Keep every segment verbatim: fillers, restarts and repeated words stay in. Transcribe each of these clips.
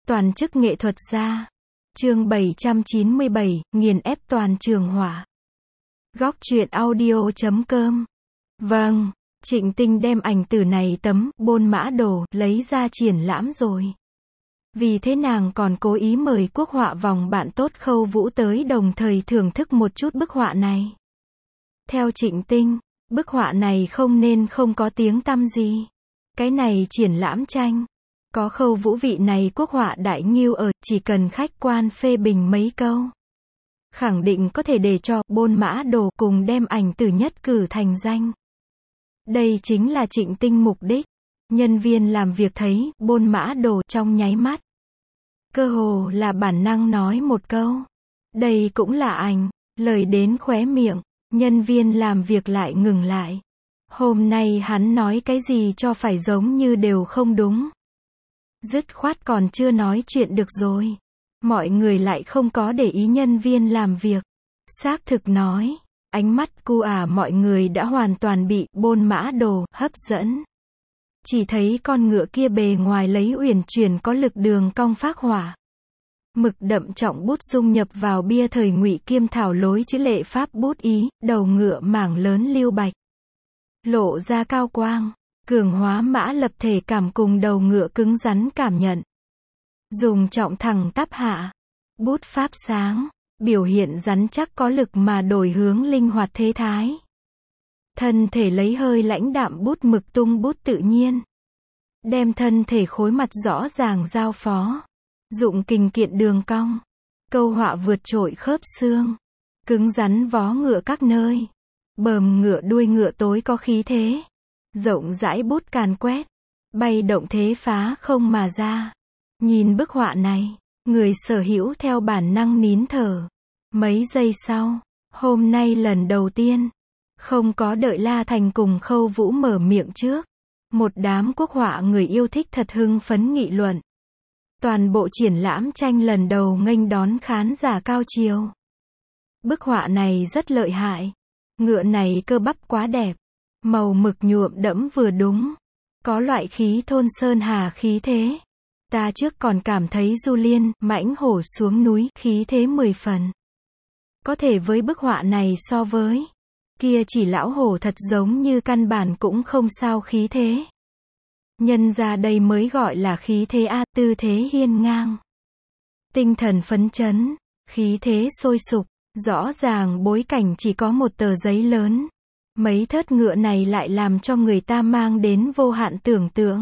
Toàn chức nghệ thuật gia. Chương bảy trăm chín mươi bảy, nghiền ép toàn trường hỏa. Góc truyện audio chấm com. Vâng, Trịnh Tinh đem ảnh từ này tấm bôn mã đồ lấy ra triển lãm rồi. Vì thế nàng còn cố ý mời quốc họa vòng bạn tốt Khâu Vũ tới đồng thời thưởng thức một chút bức họa này. Theo Trịnh Tinh, bức họa này không nên không có tiếng tăm gì. Cái này triển lãm tranh, có Khâu Vũ vị này quốc họa đại nghiêu ở, chỉ cần khách quan phê bình mấy câu, khẳng định có thể để cho bôn mã đồ cùng đem ảnh từ nhất cử thành danh. Đây chính là Trịnh Tinh mục đích. Nhân viên làm việc thấy bôn mã đồ trong nháy mắt, cơ hồ là bản năng nói một câu, đây cũng là ảnh. Lời đến khóe miệng, nhân viên làm việc lại ngừng lại. Hôm nay hắn nói cái gì cho phải giống như đều không đúng. Dứt khoát còn chưa nói chuyện được rồi. Mọi người lại không có để ý nhân viên làm việc. Xác thực nói, ánh mắt cu ả mọi người đã hoàn toàn bị bôn mã đồ hấp dẫn. Chỉ thấy con ngựa kia bề ngoài lấy uyển chuyển có lực đường cong phác họa. Mực đậm trọng bút dung nhập vào bia thời Ngụy Kiêm thảo lối chữ lệ pháp bút ý, đầu ngựa mảng lớn lưu bạch. Lộ ra cao quang, cường hóa mã lập thể cảm cùng đầu ngựa cứng rắn cảm nhận. Dùng trọng thẳng tắp hạ, bút pháp sáng, biểu hiện rắn chắc có lực mà đổi hướng linh hoạt thế thái. Thân thể lấy hơi lãnh đạm bút mực tung bút tự nhiên. Đem thân thể khối mặt rõ ràng giao phó. Dụng kình kiện đường cong. Câu họa vượt trội khớp xương. Cứng rắn vó ngựa các nơi. Bờm ngựa đuôi ngựa tối có khí thế. Rộng rãi bút càn quét. Bay động thế phá không mà ra. Nhìn bức họa này, người sở hữu theo bản năng nín thở. Mấy giây sau, hôm nay lần đầu tiên, không có đợi La Thành cùng Khâu Vũ mở miệng trước. Một đám quốc họa người yêu thích thật hưng phấn nghị luận. Toàn bộ triển lãm tranh lần đầu nghênh đón khán giả cao chiều. Bức họa này rất lợi hại. Ngựa này cơ bắp quá đẹp. Màu mực nhuộm đẫm vừa đúng. Có loại khí thôn sơn hà khí thế. Ta trước còn cảm thấy Du Liên, mãnh hổ xuống núi, khí thế mười phần. Có thể với bức họa này so với kia chỉ lão hổ thật giống như căn bản cũng không sao khí thế. Nhân ra đây mới gọi là khí thế a, tư thế hiên ngang. Tinh thần phấn chấn, khí thế sôi sục, rõ ràng bối cảnh chỉ có một tờ giấy lớn. Mấy thớt ngựa này lại làm cho người ta mang đến vô hạn tưởng tượng.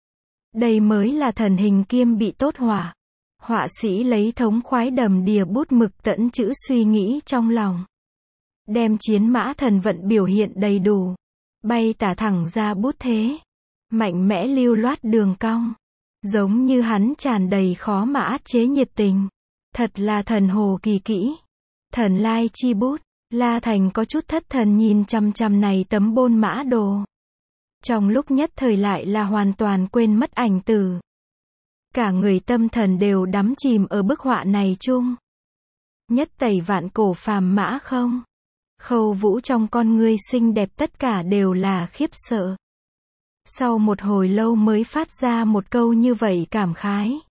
Đây mới là thần hình kiêm bị tốt họa. Họa sĩ lấy thống khoái đầm đìa bút mực tẫn chữ suy nghĩ trong lòng. Đem chiến mã thần vận biểu hiện đầy đủ. Bay tả thẳng ra bút thế. Mạnh mẽ lưu loát đường cong. Giống như hắn tràn đầy khó mà át chế nhiệt tình. Thật là thần hồ kỳ kỹ. Thần lai chi bút. La Thành có chút thất thần nhìn chăm chăm này tấm bôn mã đồ. Trong lúc nhất thời lại là hoàn toàn quên mất ảnh từ. Cả người tâm thần đều đắm chìm ở bức họa này chung. Nhất tẩy vạn cổ phàm mã không. Khâu Vũ trong con ngươi xinh đẹp tất cả đều là khiếp sợ. Sau một hồi lâu mới phát ra một câu như vậy cảm khái.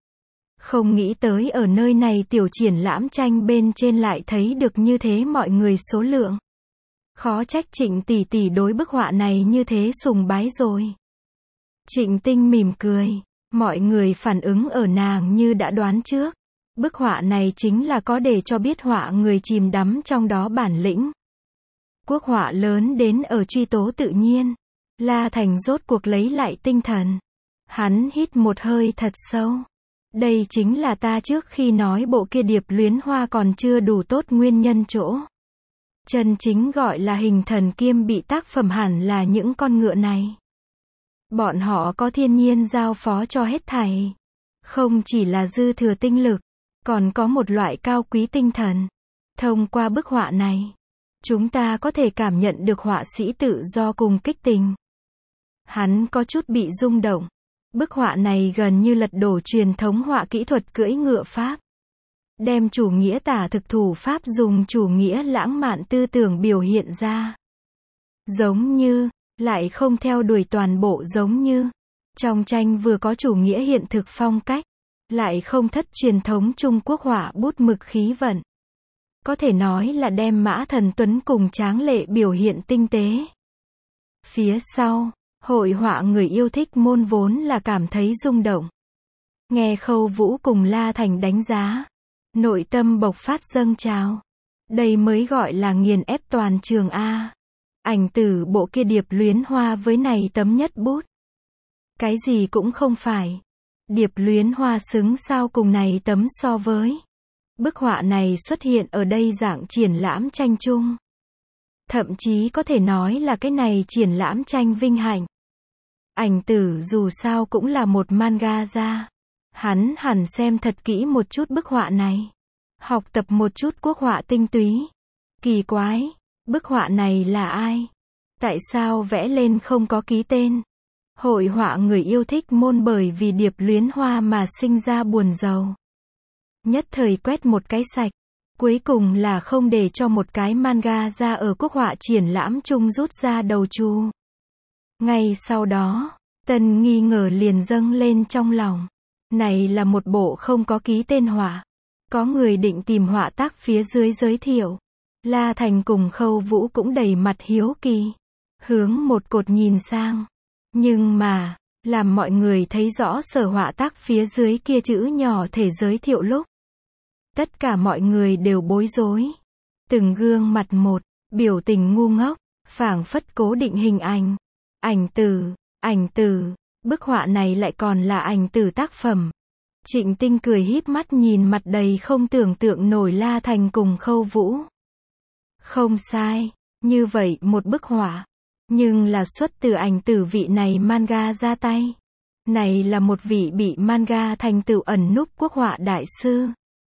Không nghĩ tới ở nơi này tiểu triển lãm tranh bên trên lại thấy được như thế mọi người số lượng. Khó trách Trịnh tỷ tỷ đối bức họa này như thế sùng bái rồi. Trịnh Tinh mỉm cười. Mọi người phản ứng ở nàng như đã đoán trước. Bức họa này chính là có để cho biết họa người chìm đắm trong đó bản lĩnh. Quốc họa lớn đến ở truy tố tự nhiên. La Thành rốt cuộc lấy lại tinh thần. Hắn hít một hơi thật sâu. Đây chính là ta trước khi nói bộ kia điệp luyến hoa còn chưa đủ tốt nguyên nhân chỗ. Chân chính gọi là hình thần kiêm bị tác phẩm hẳn là những con ngựa này. Bọn họ có thiên nhiên giao phó cho hết thảy. Không chỉ là dư thừa tinh lực, còn có một loại cao quý tinh thần. Thông qua bức họa này, chúng ta có thể cảm nhận được họa sĩ tự do cùng kích tình. Hắn có chút bị rung động. Bức họa này gần như lật đổ truyền thống họa kỹ thuật cưỡi ngựa Pháp. Đem chủ nghĩa tả thực thủ Pháp dùng chủ nghĩa lãng mạn tư tưởng biểu hiện ra. Giống như, lại không theo đuổi toàn bộ giống như. Trong tranh vừa có chủ nghĩa hiện thực phong cách, lại không thất truyền thống Trung Quốc họa bút mực khí vận. Có thể nói là đem Mã Thần Tuấn cùng tráng lệ biểu hiện tinh tế. Phía sau, hội họa người yêu thích môn vốn là cảm thấy rung động. Nghe Khâu Vũ cùng La Thành đánh giá, nội tâm bộc phát dâng trào. Đây mới gọi là nghiền ép toàn trường A. Ảnh tử bộ kia Điệp Luyến Hoa với này tấm nhất bút. Cái gì cũng không phải. Điệp Luyến Hoa xứng sao cùng này tấm so với. Bức họa này xuất hiện ở đây dạng triển lãm tranh chung. Thậm chí có thể nói là cái này triển lãm tranh vinh hạnh. Ảnh tử dù sao cũng là một manga ra. Hắn hẳn xem thật kỹ một chút bức họa này. Học tập một chút quốc họa tinh túy. Kỳ quái, bức họa này là ai? Tại sao vẽ lên không có ký tên? Hội họa người yêu thích môn bởi vì Điệp Luyến Hoa mà sinh ra buồn giàu. Nhất thời quét một cái sạch. Cuối cùng là không để cho một cái manga ra ở quốc họa triển lãm chung rút ra đầu chu. Ngay sau đó, tân nghi ngờ liền dâng lên trong lòng. Này là một bộ không có ký tên họa. Có người định tìm họa tác phía dưới giới thiệu. La Thành cùng Khâu Vũ cũng đầy mặt hiếu kỳ. Hướng một cột nhìn sang. Nhưng mà, làm mọi người thấy rõ sở họa tác phía dưới kia chữ nhỏ thể giới thiệu lúc. Tất cả mọi người đều bối rối. Từng gương mặt một, biểu tình ngu ngốc, phảng phất cố định hình ảnh. Ảnh tử, ảnh tử, bức họa này lại còn là ảnh tử tác phẩm. Trịnh Tinh cười híp mắt nhìn mặt đầy không tưởng tượng nổi La Thành cùng Khâu Vũ. Không sai, như vậy một bức họa. Nhưng là xuất từ ảnh tử vị này manga ra tay. Này là một vị bị manga thành tựu ẩn núp quốc họa đại sư.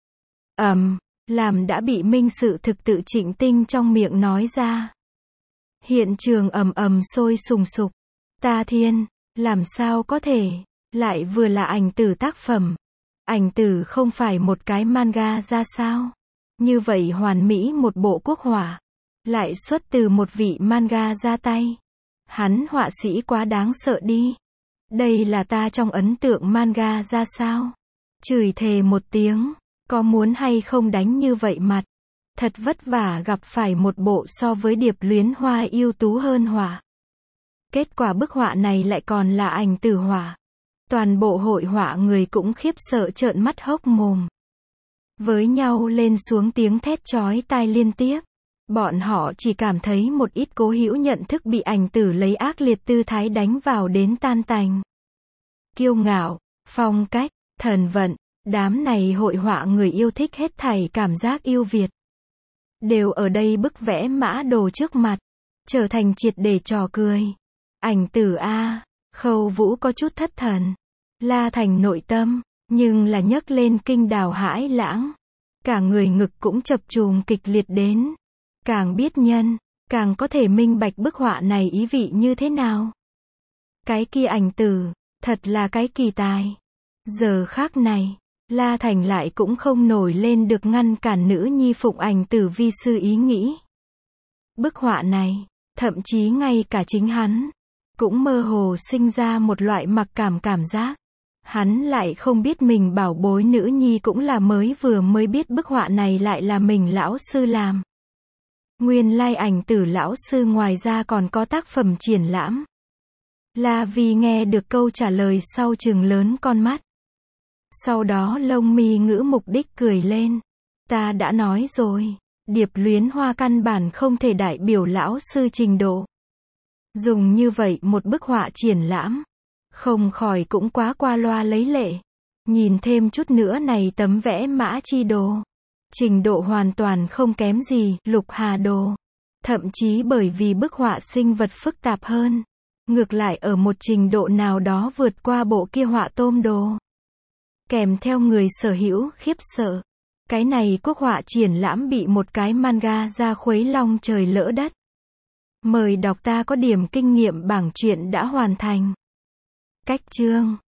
Ầm, um, làm đã bị minh sự thực tự Trịnh Tinh trong miệng nói ra. Hiện trường ầm ầm sôi sùng sục. Ta thiên, làm sao có thể, lại vừa là ảnh tử tác phẩm. Ảnh tử không phải một cái manga ra sao? Như vậy hoàn mỹ một bộ quốc họa, lại xuất từ một vị manga ra tay. Hắn họa sĩ quá đáng sợ đi. Đây là ta trong ấn tượng manga ra sao? Chửi thề một tiếng, có muốn hay không đánh như vậy mặt. Thật vất vả gặp phải một bộ so với Điệp Luyến Hoa ưu tú hơn họa. Kết quả bức họa này lại còn là ảnh tử họa. Toàn bộ hội họa người cũng khiếp sợ trợn mắt hốc mồm. Với nhau lên xuống tiếng thét chói tai liên tiếp. Bọn họ chỉ cảm thấy một ít cố hữu nhận thức bị ảnh tử lấy ác liệt tư thái đánh vào đến tan tành. Kiêu ngạo, phong cách, thần vận, đám này hội họa người yêu thích hết thảy cảm giác yêu Việt. Đều ở đây bức vẽ mã đồ trước mặt, trở thành triệt để trò cười. Ảnh tử A, Khâu Vũ có chút thất thần. La Thành nội tâm, nhưng là nhấc lên kinh đào hãi lãng. Cả người ngực cũng chập trùng kịch liệt đến. Càng biết nhân, càng có thể minh bạch bức họa này ý vị như thế nào. Cái kia ảnh tử, thật là cái kỳ tài. Giờ khác này, La Thành lại cũng không nổi lên được ngăn cản nữ nhi phụng ảnh tử vi sư ý nghĩ. Bức họa này, thậm chí ngay cả chính hắn, cũng mơ hồ sinh ra một loại mặc cảm cảm giác. Hắn lại không biết mình bảo bối nữ nhi cũng là mới vừa mới biết bức họa này lại là mình lão sư làm. Nguyên lai ảnh tử lão sư ngoài ra còn có tác phẩm triển lãm. La Vi nghe được câu trả lời sau trừng lớn con mắt. Sau đó lông mi ngữ mục đích cười lên. Ta đã nói rồi, Điệp Luyến Hoa căn bản không thể đại biểu lão sư trình độ. Dùng như vậy một bức họa triển lãm, không khỏi cũng quá qua loa lấy lệ. Nhìn thêm chút nữa này tấm vẽ mã chi đồ. Trình độ hoàn toàn không kém gì, Lục Hà đồ. Thậm chí bởi vì bức họa sinh vật phức tạp hơn. Ngược lại ở một trình độ nào đó vượt qua bộ kia họa tôm đồ. Kèm theo người sở hữu khiếp sợ. Cái này quốc họa triển lãm bị một cái manga ra khuấy long trời lỡ đất. Mời đọc ta có điểm kinh nghiệm bảng truyện đã hoàn thành. Cách chương